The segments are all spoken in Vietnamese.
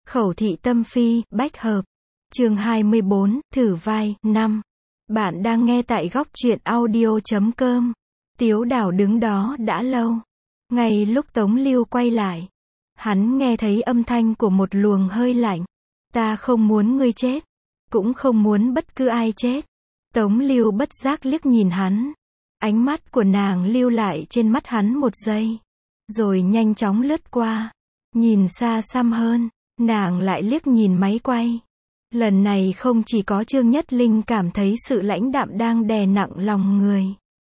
Khẩu thị tâm phi, bách hợp. Chương 24, thử vai, 5. Bạn đang nghe tại góc truyện audio.com. Tiếu Đào đứng đó đã lâu. Ngay lúc Tống Lưu quay lại, hắn nghe thấy âm thanh của một luồng hơi lạnh. Ta không muốn ngươi chết, cũng không muốn bất cứ ai chết. Tống Lưu bất giác liếc nhìn hắn. Ánh mắt của nàng lưu lại trên mắt hắn một giây, rồi nhanh chóng lướt qua. Nhìn xa xăm hơn, nàng lại liếc nhìn máy quay. Lần này không chỉ có Trương Nhất Linh cảm thấy sự lãnh đạm đang đè nặng lòng người.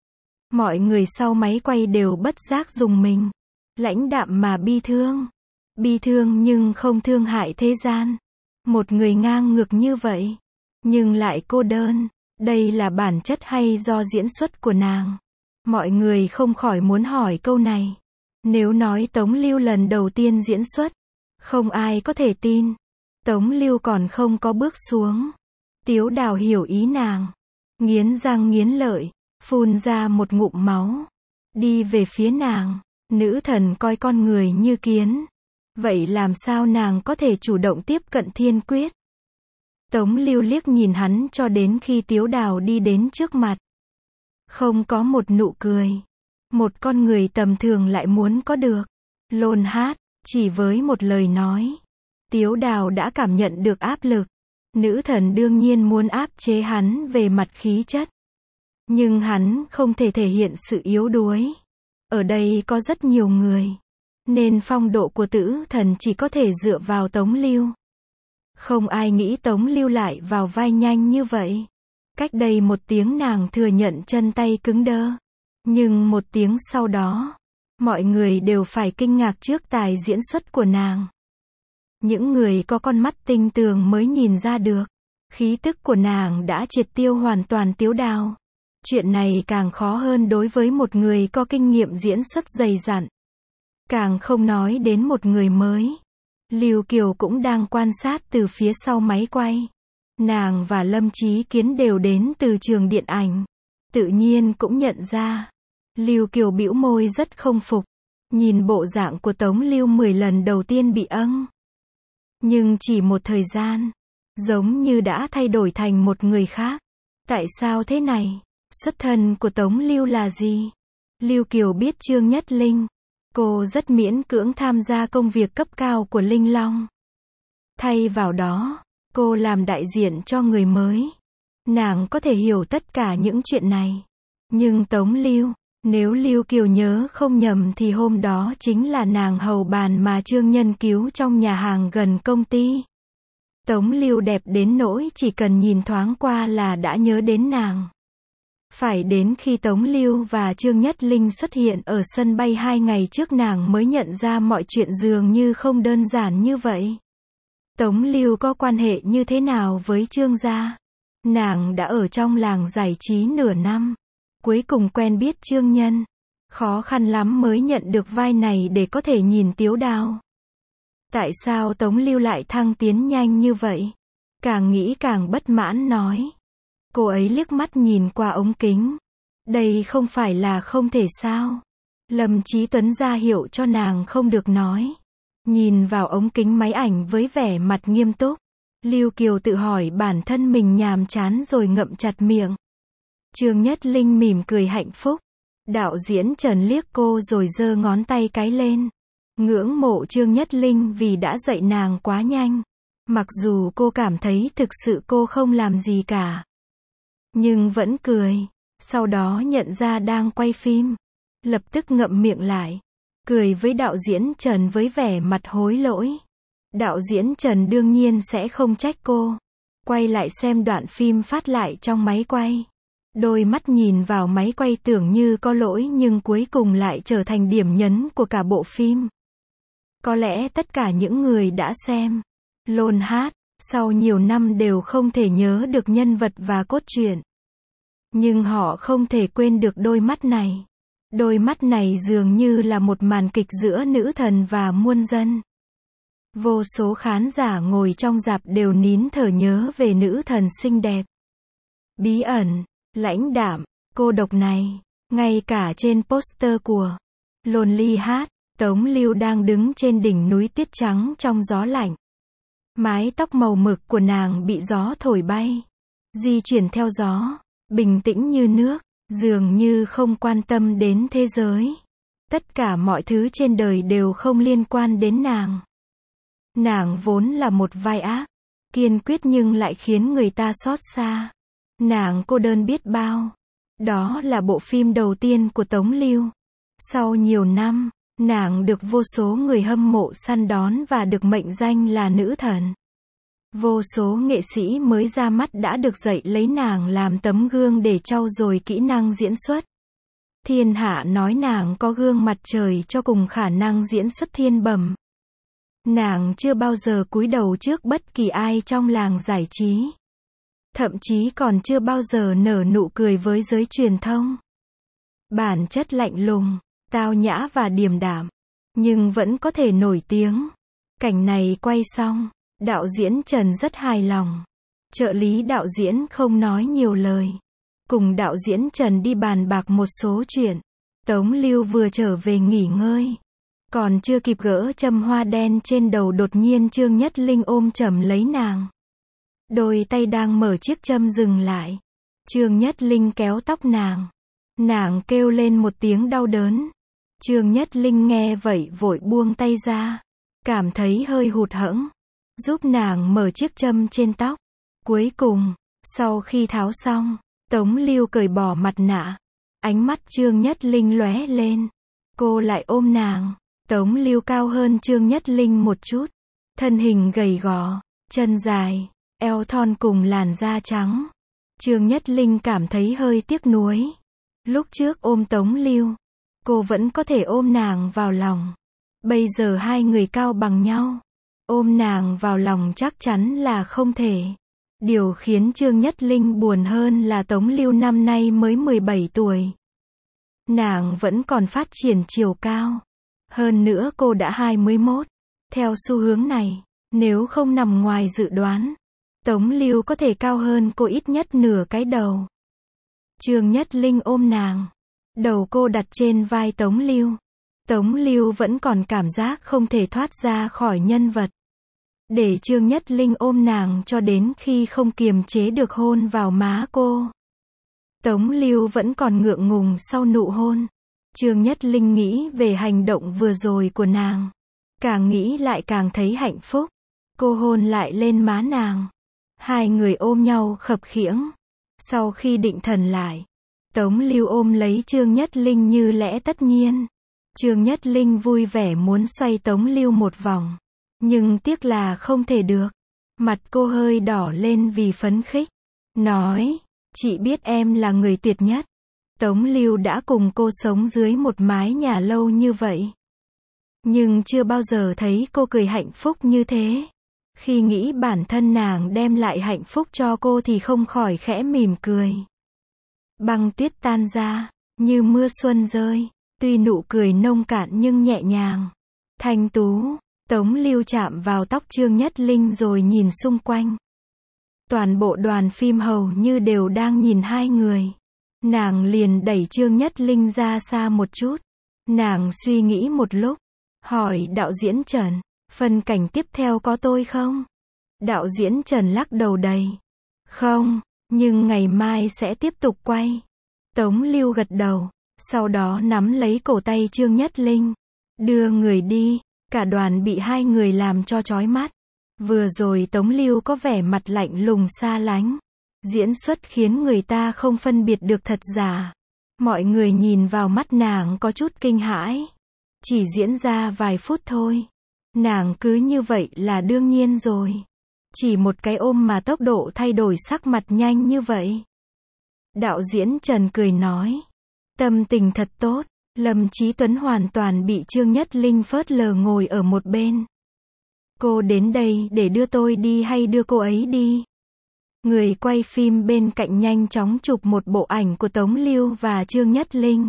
Mọi người sau máy quay đều bất giác rùng mình. Lãnh đạm mà bi thương. Bi thương nhưng không thương hại thế gian. Một người ngang ngược như vậy, nhưng lại cô đơn. Đây là bản chất hay do diễn xuất của nàng? Mọi người không khỏi muốn hỏi câu này. Nếu nói Tống Lưu lần đầu tiên diễn xuất, không ai có thể tin. Tống Lưu còn không có bước xuống. Tiếu Đào hiểu ý nàng. Nghiến răng nghiến lợi, phun ra một ngụm máu. Đi về phía nàng. Nữ thần coi con người như kiến. Vậy làm sao nàng có thể chủ động tiếp cận thiên quyết? Tống Lưu liếc nhìn hắn cho đến khi Tiếu Đào đi đến trước mặt. Không có một nụ cười. Một con người tầm thường lại muốn có được. Lôn hát, chỉ với một lời nói. Tiếu Đào đã cảm nhận được áp lực. Nữ thần đương nhiên muốn áp chế hắn về mặt khí chất. Nhưng hắn không thể thể hiện sự yếu đuối. Ở đây có rất nhiều người, nên phong độ của tử thần chỉ có thể dựa vào Tống Lưu. Không ai nghĩ Tống Lưu lại vào vai nhanh như vậy. Cách đây một tiếng nàng thừa nhận chân tay cứng đơ. Nhưng một tiếng sau đó, mọi người đều phải kinh ngạc trước tài diễn xuất của nàng. Những người có con mắt tinh tường mới nhìn ra được. Khí tức của nàng đã triệt tiêu hoàn toàn Tiếu Đào. Chuyện này càng khó hơn đối với một người có kinh nghiệm diễn xuất dày dặn. Càng không nói đến một người mới. Lưu Kiều cũng đang quan sát từ phía sau máy quay. Nàng và Lâm Chí Kiến đều đến từ trường điện ảnh. Tự nhiên cũng nhận ra. Lưu Kiều bĩu môi rất không phục. Nhìn bộ dạng của Tống Lưu 10 lần đầu tiên bị âng. Nhưng chỉ một thời gian, giống như đã thay đổi thành một người khác. Tại sao thế này? Xuất thân của Tống Lưu là gì? Lưu Kiều biết Trương Nhất Linh. Cô rất miễn cưỡng tham gia công việc cấp cao của Linh Long. Thay vào đó, cô làm đại diện cho người mới. Nàng có thể hiểu tất cả những chuyện này. Nhưng Tống Lưu, nếu Lưu Kiều nhớ không nhầm thì hôm đó chính là nàng hầu bàn mà Trương Nhân cứu trong nhà hàng gần công ty. Tống Lưu đẹp đến nỗi chỉ cần nhìn thoáng qua là đã nhớ đến nàng. Phải đến khi Tống Lưu và Trương Nhất Linh xuất hiện ở sân bay 2 ngày trước nàng mới nhận ra mọi chuyện dường như không đơn giản như vậy. Tống Lưu có quan hệ như thế nào với Trương gia? Nàng đã ở trong làng giải trí nửa năm. Cuối cùng quen biết Trương Nhân. Khó khăn lắm mới nhận được vai này để có thể nhìn Tiếu Đào. Tại sao Tống Lưu lại thăng tiến nhanh như vậy? Càng nghĩ càng bất mãn nói. Cô ấy liếc mắt nhìn qua ống kính. Đây không phải là không thể sao? Lâm Chí Tuấn ra hiệu cho nàng không được nói. Nhìn vào ống kính máy ảnh với vẻ mặt nghiêm túc. Lưu Kiều tự hỏi bản thân mình nhàm chán rồi ngậm chặt miệng. Trương Nhất Linh mỉm cười hạnh phúc. Đạo diễn Trần liếc cô rồi giơ ngón tay cái lên. Ngưỡng mộ Trương Nhất Linh vì đã dạy nàng quá nhanh. Mặc dù cô cảm thấy thực sự cô không làm gì cả. Nhưng vẫn cười. Sau đó nhận ra đang quay phim. Lập tức ngậm miệng lại. Cười với đạo diễn Trần với vẻ mặt hối lỗi. Đạo diễn Trần đương nhiên sẽ không trách cô. Quay lại xem đoạn phim phát lại trong máy quay. Đôi mắt nhìn vào máy quay tưởng như có lỗi nhưng cuối cùng lại trở thành điểm nhấn của cả bộ phim. Có lẽ tất cả những người đã xem Lôn hát, sau nhiều năm đều không thể nhớ được nhân vật và cốt truyện. Nhưng họ không thể quên được đôi mắt này. Đôi mắt này dường như là một màn kịch giữa nữ thần và muôn dân. Vô số khán giả ngồi trong rạp đều nín thở nhớ về nữ thần xinh đẹp. Bí ẩn, lãnh đạm, cô độc này. Ngay cả trên poster của Lonely Heart, Tống Lưu đang đứng trên đỉnh núi tuyết trắng trong gió lạnh. Mái tóc màu mực của nàng bị gió thổi bay, di chuyển theo gió, bình tĩnh như nước, dường như không quan tâm đến thế giới. Tất cả mọi thứ trên đời đều không liên quan đến nàng. Nàng vốn là một vai ác, kiên quyết nhưng lại khiến người ta xót xa. Nàng cô đơn biết bao. Đó là bộ phim đầu tiên của Tống Lưu. Sau nhiều năm, nàng được vô số người hâm mộ săn đón và được mệnh danh là nữ thần. Vô số nghệ sĩ mới ra mắt đã được dạy lấy nàng làm tấm gương để trau dồi kỹ năng diễn xuất. Thiên hạ nói nàng có gương mặt trời cho cùng khả năng diễn xuất thiên bẩm. Nàng chưa bao giờ cúi đầu trước bất kỳ ai trong làng giải trí. Thậm chí còn chưa bao giờ nở nụ cười với giới truyền thông. Bản chất lạnh lùng, tao nhã và điềm đạm, nhưng vẫn có thể nổi tiếng. Cảnh này quay xong, đạo diễn Trần rất hài lòng. Trợ lý đạo diễn không nói nhiều lời. Cùng đạo diễn Trần đi bàn bạc một số chuyện. Tống Lưu vừa trở về nghỉ ngơi. Còn chưa kịp gỡ châm hoa đen trên đầu đột nhiên Trương Nhất Linh ôm chầm lấy nàng. Đôi tay đang mở chiếc châm dừng lại. Trương Nhất Linh kéo tóc nàng. Nàng kêu lên một tiếng đau đớn. Trương Nhất Linh nghe vậy vội buông tay ra. Cảm thấy hơi hụt hẫng. Giúp nàng mở chiếc châm trên tóc. Cuối cùng, sau khi tháo xong, Tống Lưu cởi bỏ mặt nạ. Ánh mắt Trương Nhất Linh lóe lên. Cô lại ôm nàng. Tống Lưu cao hơn Trương Nhất Linh một chút. Thân hình gầy gò, chân dài, eo thon cùng làn da trắng. Trương Nhất Linh cảm thấy hơi tiếc nuối. Lúc trước ôm Tống Lưu, cô vẫn có thể ôm nàng vào lòng. Bây giờ hai người cao bằng nhau. Ôm nàng vào lòng chắc chắn là không thể. Điều khiến Trương Nhất Linh buồn hơn là Tống Lưu năm nay mới 17 tuổi. Nàng vẫn còn phát triển chiều cao. Hơn nữa cô đã 21. Theo xu hướng này, nếu không nằm ngoài dự đoán, Tống Lưu có thể cao hơn cô ít nhất nửa cái đầu. Trương Nhất Linh ôm nàng. Đầu cô đặt trên vai Tống Lưu. Tống Lưu vẫn còn cảm giác không thể thoát ra khỏi nhân vật. Để Trương Nhất Linh ôm nàng cho đến khi không kiềm chế được hôn vào má cô. Tống Lưu vẫn còn ngượng ngùng sau nụ hôn. Trương Nhất Linh nghĩ về hành động vừa rồi của nàng. Càng nghĩ lại càng thấy hạnh phúc. Cô hôn lại lên má nàng. Hai người ôm nhau khập khiễng. Sau khi định thần lại, Tống Lưu ôm lấy Trương Nhất Linh như lẽ tất nhiên. Trương Nhất Linh vui vẻ muốn xoay Tống Lưu một vòng. Nhưng tiếc là không thể được. Mặt cô hơi đỏ lên vì phấn khích. Nói, chị biết em là người tuyệt nhất. Tống Lưu đã cùng cô sống dưới một mái nhà lâu như vậy. Nhưng chưa bao giờ thấy cô cười hạnh phúc như thế. Khi nghĩ bản thân nàng đem lại hạnh phúc cho cô thì không khỏi khẽ mỉm cười. Băng tuyết tan ra, như mưa xuân rơi. Tuy nụ cười nông cạn nhưng nhẹ nhàng. Thanh tú. Tống Lưu chạm vào tóc Trương Nhất Linh rồi nhìn xung quanh. Toàn bộ đoàn phim hầu như đều đang nhìn hai người. Nàng liền đẩy Trương Nhất Linh ra xa một chút. Nàng suy nghĩ một lúc. Hỏi đạo diễn Trần, phần cảnh tiếp theo có tôi không? Đạo diễn Trần lắc đầu đầy. Không, nhưng ngày mai sẽ tiếp tục quay. Tống Lưu gật đầu. Sau đó nắm lấy cổ tay Trương Nhất Linh. Đưa người đi. Cả đoàn bị hai người làm cho chói mắt. Vừa rồi Tống Lưu có vẻ mặt lạnh lùng xa lánh. Diễn xuất khiến người ta không phân biệt được thật giả. Mọi người nhìn vào mắt nàng có chút kinh hãi. Chỉ diễn ra vài phút thôi. Nàng cứ như vậy là đương nhiên rồi. Chỉ một cái ôm mà tốc độ thay đổi sắc mặt nhanh như vậy. Đạo diễn Trần cười nói. Tâm tình thật tốt. Lâm Chí Tuấn hoàn toàn bị Trương Nhất Linh phớt lờ ngồi ở một bên. Cô đến đây để đưa tôi đi hay đưa cô ấy đi? Người quay phim bên cạnh nhanh chóng chụp một bộ ảnh của Tống Lưu và Trương Nhất Linh.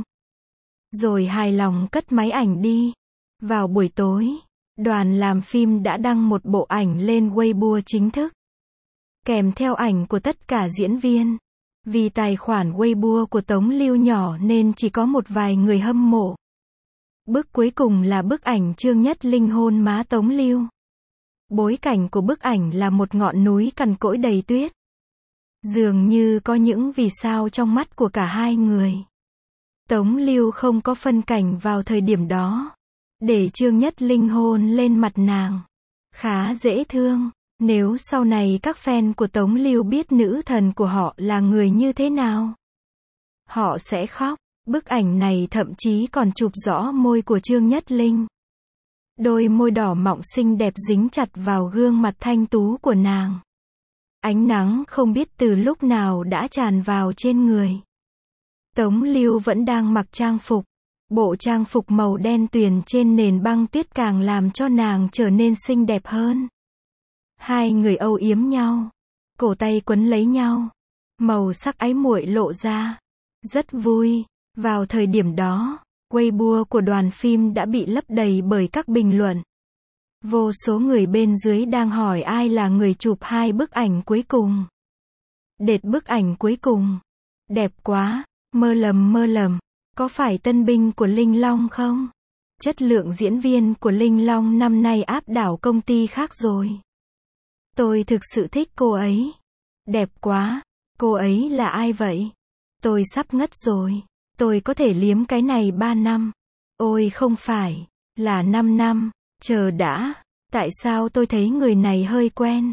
Rồi hài lòng cất máy ảnh đi. Vào buổi tối, đoàn làm phim đã đăng một bộ ảnh lên Weibo chính thức. Kèm theo ảnh của tất cả diễn viên. Vì tài khoản Weibo của Tống Lưu nhỏ nên chỉ có một vài người hâm mộ. Bức cuối cùng là bức ảnh Trương Nhất Linh hôn má Tống Lưu. Bối cảnh của bức ảnh là một ngọn núi cằn cỗi đầy tuyết. Dường như có những vì sao trong mắt của cả hai người. Tống Lưu không có phân cảnh vào thời điểm đó. Để Trương Nhất Linh hôn lên mặt nàng. Khá dễ thương. Nếu sau này các fan của Tống Lưu biết nữ thần của họ là người như thế nào, họ sẽ khóc. Bức ảnh này thậm chí còn chụp rõ môi của Trương Nhất Linh. Đôi môi đỏ mọng xinh đẹp dính chặt vào gương mặt thanh tú của nàng. Ánh nắng không biết từ lúc nào đã tràn vào trên người. Tống Lưu vẫn đang mặc trang phục. Bộ trang phục màu đen tuyền trên nền băng tuyết càng làm cho nàng trở nên xinh đẹp hơn. Hai người âu yếm nhau. Cổ tay quấn lấy nhau. Màu sắc ái muội lộ ra. Rất vui. Vào thời điểm đó, Weibo của đoàn phim đã bị lấp đầy bởi các bình luận. Vô số người bên dưới đang hỏi ai là người chụp hai bức ảnh cuối cùng. Đệt bức ảnh cuối cùng. Đẹp quá. Mơ lầm. Có phải tân binh của Linh Long không? Chất lượng diễn viên của Linh Long năm nay áp đảo công ty khác rồi. Tôi thực sự thích cô ấy. Đẹp quá. Cô ấy là ai vậy? Tôi sắp ngất rồi. Tôi có thể liếm cái này 3 năm. Ôi không phải. Là 5 năm. Chờ đã. Tại sao tôi thấy người này hơi quen?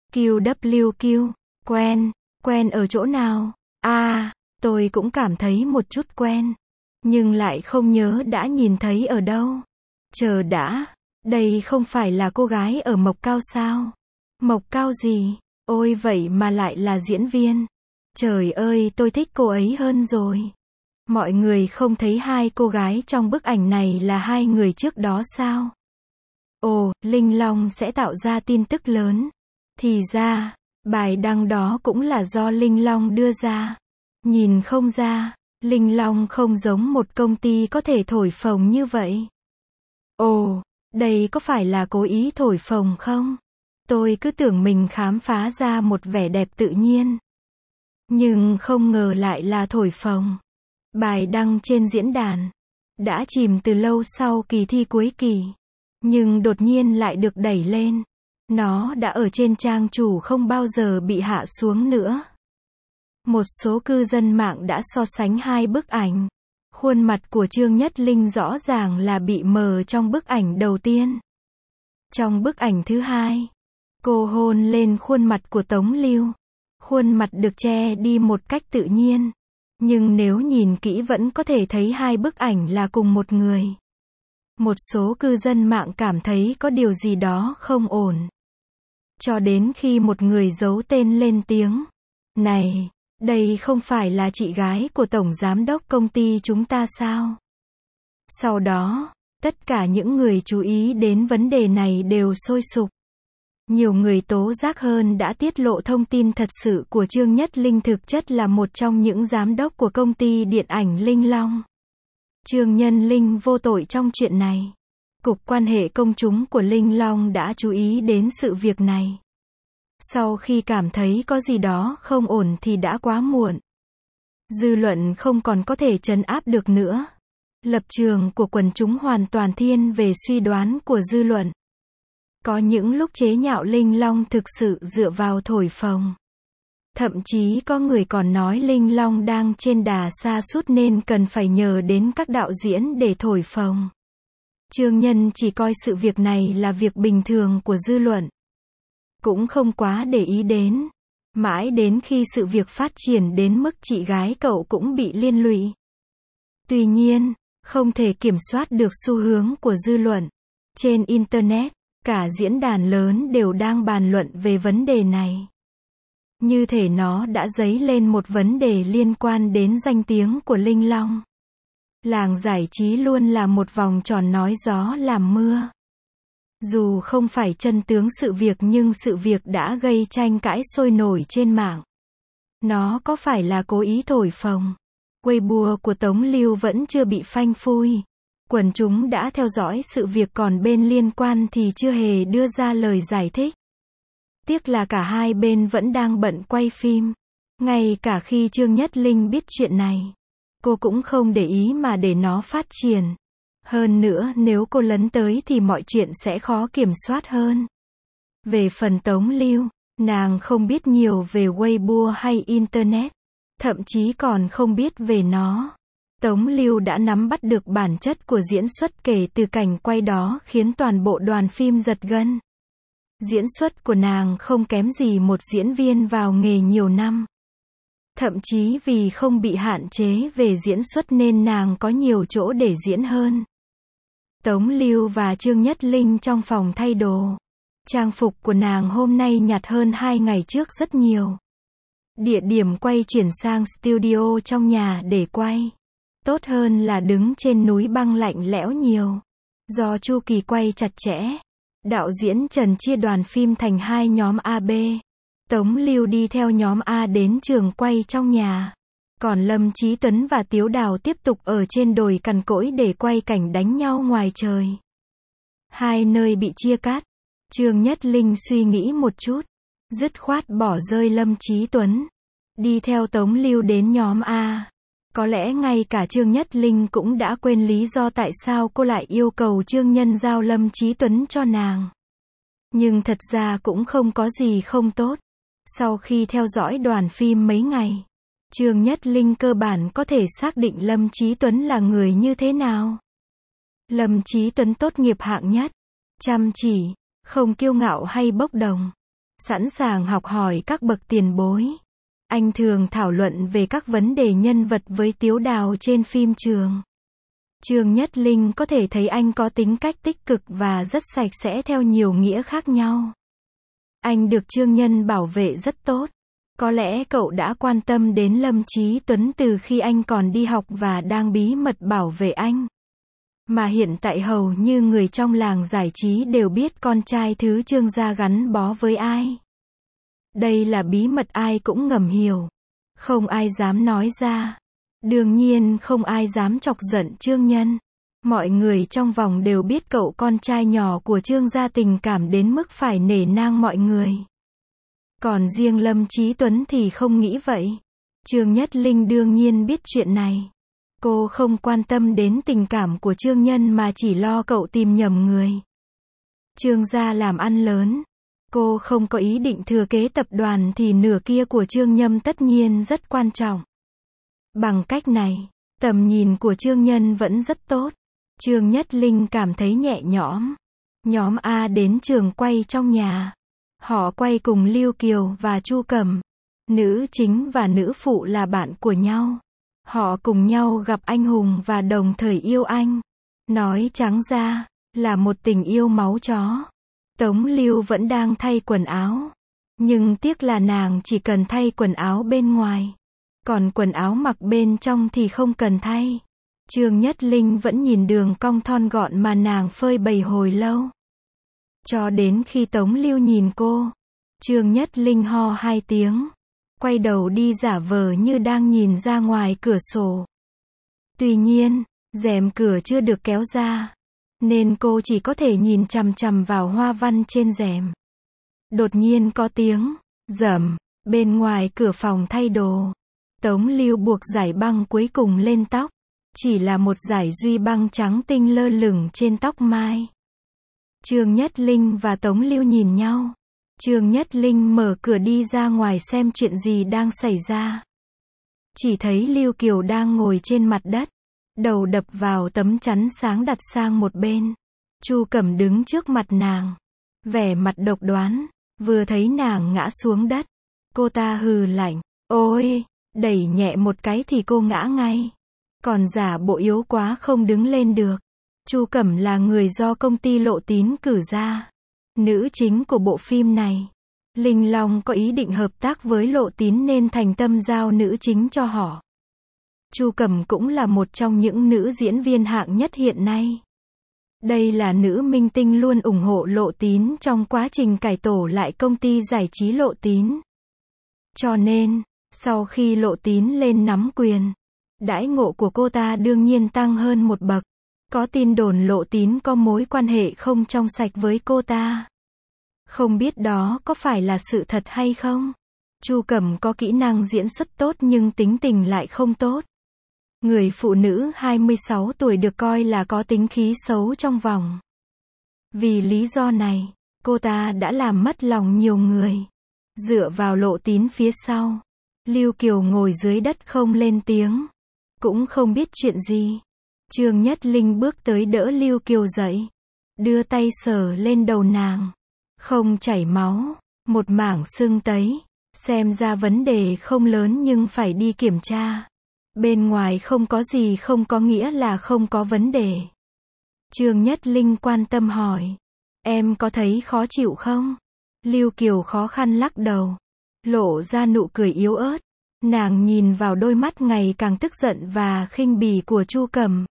QWQ. Quen. Quen ở chỗ nào? Tôi cũng cảm thấy một chút quen. Nhưng lại không nhớ đã nhìn thấy ở đâu. Chờ đã. Đây không phải là cô gái ở Mộc Cao sao? Mộc Cao gì? Ôi vậy mà lại là diễn viên. Trời ơi, tôi thích cô ấy hơn rồi. Mọi người không thấy hai cô gái trong bức ảnh này là hai người trước đó sao? Ồ, Linh Long sẽ tạo ra tin tức lớn. Thì ra, bài đăng đó cũng là do Linh Long đưa ra. Nhìn không ra, Linh Long không giống một công ty có thể thổi phồng như vậy. Ồ, đây có phải là cố ý thổi phồng không? Tôi cứ tưởng mình khám phá ra một vẻ đẹp tự nhiên. Nhưng không ngờ lại là thổi phồng. Bài đăng trên diễn đàn đã chìm từ lâu sau kỳ thi cuối kỳ, nhưng đột nhiên lại được đẩy lên. Nó đã ở trên trang chủ không bao giờ bị hạ xuống nữa. Một số cư dân mạng đã so sánh hai bức ảnh. Khuôn mặt của Trương Nhất Linh rõ ràng là bị mờ trong bức ảnh đầu tiên. Trong bức ảnh thứ hai, cô hôn lên khuôn mặt của Tống Lưu. Khuôn mặt được che đi một cách tự nhiên. Nhưng nếu nhìn kỹ vẫn có thể thấy hai bức ảnh là cùng một người. Một số cư dân mạng cảm thấy có điều gì đó không ổn. Cho đến khi một người giấu tên lên tiếng. Này, đây không phải là chị gái của tổng giám đốc công ty chúng ta sao? Sau đó, tất cả những người chú ý đến vấn đề này đều sôi sục. Nhiều người tố giác hơn đã tiết lộ thông tin thật sự của Trương Nhất Linh thực chất là một trong những giám đốc của công ty điện ảnh Linh Long. Trương Nhân Linh vô tội trong chuyện này. Cục quan hệ công chúng của Linh Long đã chú ý đến sự việc này. Sau khi cảm thấy có gì đó không ổn thì đã quá muộn. Dư luận không còn có thể trấn áp được nữa. Lập trường của quần chúng hoàn toàn thiên về suy đoán của dư luận. Có những lúc chế nhạo Linh Long thực sự dựa vào thổi phồng. Thậm chí có người còn nói Linh Long đang trên đà sa sút nên cần phải nhờ đến các đạo diễn để thổi phồng. Trương Nhân chỉ coi sự việc này là việc bình thường của dư luận. Cũng không quá để ý đến. Mãi đến khi sự việc phát triển đến mức chị gái cậu cũng bị liên lụy. Tuy nhiên, không thể kiểm soát được xu hướng của dư luận. Trên Internet, cả diễn đàn lớn đều đang bàn luận về vấn đề này. Như thể nó đã dấy lên một vấn đề liên quan đến danh tiếng của Linh Long. Làng giải trí luôn là một vòng tròn nói gió làm mưa. Dù không phải chân tướng sự việc nhưng sự việc đã gây tranh cãi sôi nổi trên mạng. Nó có phải là cố ý thổi phồng? Weibo của Tống Lưu vẫn chưa bị phanh phui. Quần chúng đã theo dõi sự việc còn bên liên quan thì chưa hề đưa ra lời giải thích. Tiếc là cả hai bên vẫn đang bận quay phim. Ngay cả khi Trương Nhất Linh biết chuyện này, cô cũng không để ý mà để nó phát triển. Hơn nữa nếu cô lấn tới thì mọi chuyện sẽ khó kiểm soát hơn. Về phần Tống Lưu, nàng không biết nhiều về Weibo hay Internet, thậm chí còn không biết về nó. Tống Lưu đã nắm bắt được bản chất của diễn xuất kể từ cảnh quay đó khiến toàn bộ đoàn phim giật gân. Diễn xuất của nàng không kém gì một diễn viên vào nghề nhiều năm. Thậm chí vì không bị hạn chế về diễn xuất nên nàng có nhiều chỗ để diễn hơn. Tống Lưu và Trương Nhất Linh trong phòng thay đồ. Trang phục của nàng hôm nay nhạt hơn 2 ngày trước rất nhiều. Địa điểm quay chuyển sang studio trong nhà để quay. Tốt hơn là đứng trên núi băng lạnh lẽo nhiều. Do chu kỳ quay chặt chẽ, đạo diễn Trần chia đoàn phim thành 2 nhóm AB. Tống Lưu đi theo nhóm A đến trường quay trong nhà. Còn Lâm Chí Tuấn và Tiếu Đào tiếp tục ở trên đồi cằn cỗi để quay cảnh đánh nhau ngoài trời. 2 nơi bị chia cắt. Trương Nhất Linh suy nghĩ một chút, dứt khoát bỏ rơi Lâm Chí Tuấn, đi theo Tống Lưu đến nhóm A. Có lẽ ngay cả Trương Nhất Linh cũng đã quên lý do tại sao cô lại yêu cầu Trương Nhân giao Lâm Chí Tuấn cho nàng. Nhưng thật ra cũng không có gì không tốt. Sau khi theo dõi đoàn phim mấy ngày, Trương Nhất Linh cơ bản có thể xác định Lâm Chí Tuấn là người như thế nào. Lâm Chí Tuấn tốt nghiệp hạng nhất, chăm chỉ, không kiêu ngạo hay bốc đồng, sẵn sàng học hỏi các bậc tiền bối. Anh thường thảo luận về các vấn đề nhân vật với Tiếu Đào trên phim trường. Trương Nhất Linh có thể thấy anh có tính cách tích cực và rất sạch sẽ theo nhiều nghĩa khác nhau. Anh được Trương Nhân bảo vệ rất tốt. Có lẽ cậu đã quan tâm đến Lâm Chí Tuấn từ khi anh còn đi học và đang bí mật bảo vệ anh. Mà hiện tại hầu như người trong làng giải trí đều biết con trai thứ Trương gia gắn bó với ai. Đây là bí mật ai cũng ngầm hiểu. Không ai dám nói ra. Đương nhiên không ai dám chọc giận Trương Nhân. Mọi người trong vòng đều biết cậu con trai nhỏ của Trương gia tình cảm đến mức phải nể nang mọi người. Còn riêng Lâm Chí Tuấn thì không nghĩ vậy. Trương Nhất Linh đương nhiên biết chuyện này. Cô không quan tâm đến tình cảm của Trương Nhân mà chỉ lo cậu tìm nhầm người. Trương gia làm ăn lớn. Cô không có ý định thừa kế tập đoàn thì nửa kia của Trương Nhâm tất nhiên rất quan trọng. Bằng cách này, tầm nhìn của Trương Nhân vẫn rất tốt. Trương Nhất Linh cảm thấy nhẹ nhõm. Nhóm A đến trường quay trong nhà. Họ quay cùng Lưu Kiều và Chu Cẩm. Nữ chính và nữ phụ là bạn của nhau. Họ cùng nhau gặp anh hùng và đồng thời yêu anh. Nói trắng ra, là một tình yêu máu chó. Tống Lưu vẫn đang thay quần áo. Nhưng tiếc là nàng chỉ cần thay quần áo bên ngoài. Còn quần áo mặc bên trong thì không cần thay. Trương Nhất Linh vẫn nhìn đường cong thon gọn mà nàng phơi bày hồi lâu. Cho đến khi Tống Lưu nhìn cô, Trương Nhất Linh ho 2 tiếng. Quay đầu đi giả vờ như đang nhìn ra ngoài cửa sổ. Tuy nhiên, rèm cửa chưa được kéo ra, nên cô chỉ có thể nhìn chằm chằm vào hoa văn trên rèm. Đột nhiên có tiếng rầm bên ngoài cửa phòng thay đồ. Tống Lưu buộc dải băng cuối cùng lên tóc. Chỉ là một dải duy băng trắng tinh lơ lửng trên tóc mai. Trương Nhất Linh và Tống Lưu nhìn nhau. Trương Nhất Linh mở cửa đi ra ngoài xem chuyện gì đang xảy ra. Chỉ thấy Lưu Kiều đang ngồi trên mặt đất, đầu đập vào tấm chắn sáng đặt sang một bên. Chu Cẩm đứng trước mặt nàng, vẻ mặt độc đoán. Vừa thấy nàng ngã xuống đất, cô ta hừ lạnh, ôi, đẩy nhẹ một cái thì cô ngã ngay. Còn giả bộ yếu quá không đứng lên được. Chu Cẩm là người do công ty Lộ Tín cử ra. Nữ chính của bộ phim này. Linh Long có ý định hợp tác với Lộ Tín nên thành tâm giao nữ chính cho họ. Chu Cẩm cũng là một trong những nữ diễn viên hạng nhất hiện nay. Đây là nữ minh tinh luôn ủng hộ Lộ Tín trong quá trình cải tổ lại công ty giải trí Lộ Tín. Cho nên, sau khi Lộ Tín lên nắm quyền, đãi ngộ của cô ta đương nhiên tăng hơn một bậc. Có tin đồn Lộ Tín có mối quan hệ không trong sạch với cô ta. Không biết đó có phải là sự thật hay không? Chu Cẩm có kỹ năng diễn xuất tốt nhưng tính tình lại không tốt. Người phụ nữ 26 tuổi được coi là có tính khí xấu trong vòng. Vì lý do này, cô ta đã làm mất lòng nhiều người. Dựa vào Lộ Tín phía sau, Lưu Kiều ngồi dưới đất không lên tiếng, cũng không biết chuyện gì. Trương Nhất Linh bước tới đỡ Lưu Kiều dậy, đưa tay sờ lên đầu nàng. Không chảy máu, một mảng sưng tấy, xem ra vấn đề không lớn nhưng phải đi kiểm tra. Bên ngoài không có gì không có nghĩa là không có vấn đề. Trương Nhất Linh quan tâm hỏi, em có thấy khó chịu không? Lưu Kiều khó khăn lắc đầu, lộ ra nụ cười yếu ớt. Nàng nhìn vào đôi mắt ngày càng tức giận và khinh bỉ của Chu Cẩm.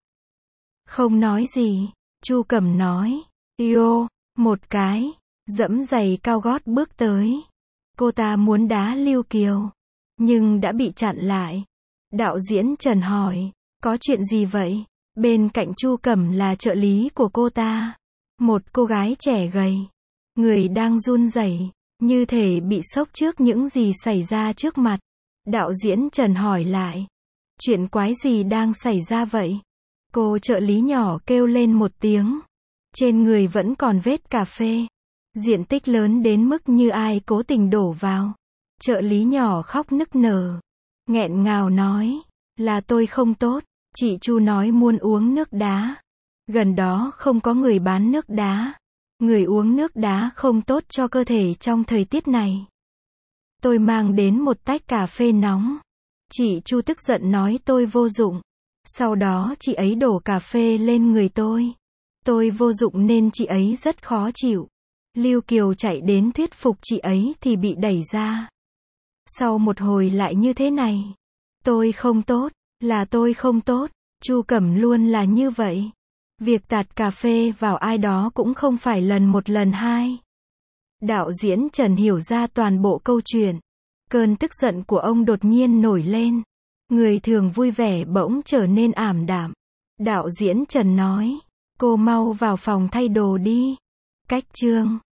Không nói gì, Chu Cẩm nói, "Yêu", một cái, dẫm giày cao gót bước tới. Cô ta muốn đá Lưu Kiều, nhưng đã bị chặn lại. Đạo diễn Trần hỏi, có chuyện gì vậy? Bên cạnh Chu Cẩm là trợ lý của cô ta, một cô gái trẻ gầy, người đang run rẩy, như thể bị sốc trước những gì xảy ra trước mặt. Đạo diễn Trần hỏi lại, chuyện quái gì đang xảy ra vậy? Cô trợ lý nhỏ kêu lên một tiếng. Trên người vẫn còn vết cà phê, diện tích lớn đến mức như ai cố tình đổ vào. Trợ lý nhỏ khóc nức nở, nghẹn ngào nói, là tôi không tốt, chị Chu nói muốn uống nước đá. Gần đó không có người bán nước đá. Người uống nước đá không tốt cho cơ thể trong thời tiết này. Tôi mang đến một tách cà phê nóng. Chị Chu tức giận nói tôi vô dụng. Sau đó chị ấy đổ cà phê lên người tôi. Tôi vô dụng nên chị ấy rất khó chịu. Lưu Kiều chạy đến thuyết phục chị ấy thì bị đẩy ra. Sau một hồi lại như thế này. Tôi không tốt, là tôi không tốt. Chu Cẩm luôn là như vậy. Việc tạt cà phê vào ai đó cũng không phải lần một lần hai. Đạo diễn Trần hiểu ra toàn bộ câu chuyện. Cơn tức giận của ông đột nhiên nổi lên. Người thường vui vẻ bỗng trở nên ảm đạm. Đạo diễn Trần nói, cô mau vào phòng thay đồ đi. Cách chương